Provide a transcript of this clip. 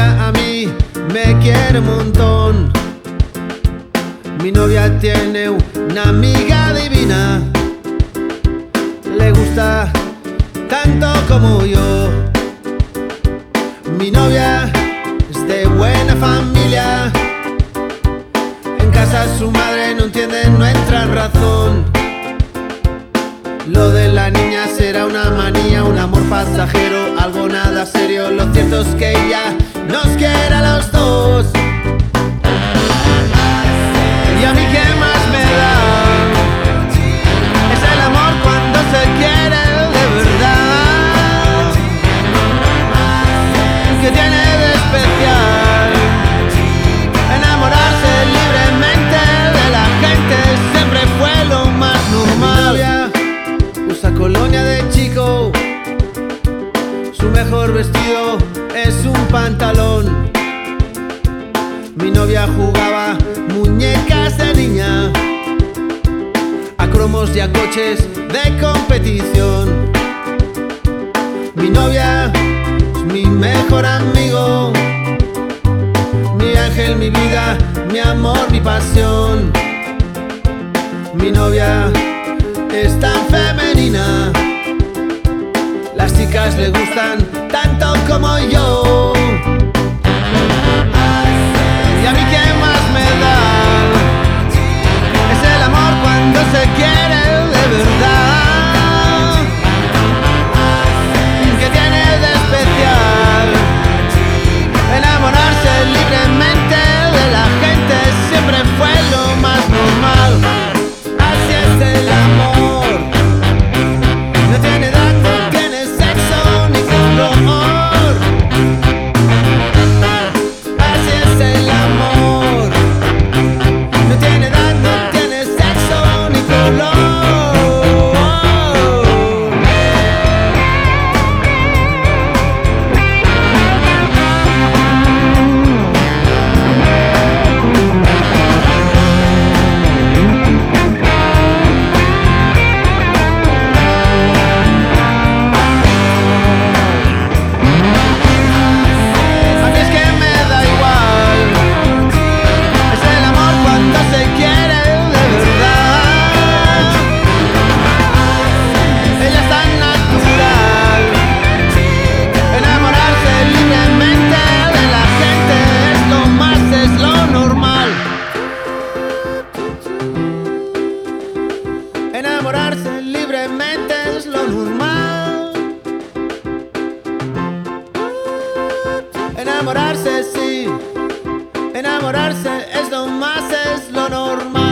novia a mí me quiere un montón. Mi novia tiene una amiga divina, le gusta tanto como yo. Mi novia es de buena familia, en casa su madre no entiende, no entra en razón. Lo de la niña será una manía, un amor pasajero, algo nada serio. Lo cierto es que ella nos quiere a los dos. Y a mí qué más me da, es el amor cuando se quiere de verdad. ¿Qué tiene de especial enamorarse libremente de la gente? Siempre fue lo más normal. Usa colonia de chico, su mejor vestido es un pantalón. Mi novia jugaba muñecas de niña, a cromos y a coches de competición. Mi novia es mi mejor amigo, mi ángel, mi vida, mi amor, mi pasión. Mi novia es tan femenina, las chicas le gustan tanto como yo. Y a mí qué más me da, es el amor cuando se quiere de verdad. ¿Qué tiene de especial enamorarse libremente de la gente? Siempre fue lo más normal. Así es el amor, no tiene edad, no tiene sexo ni color. Así es el amor, no tiene edad, no tiene sexo ni color. Enamorarse libremente es lo normal. Enamorarse sí, enamorarse es lo más, es lo normal.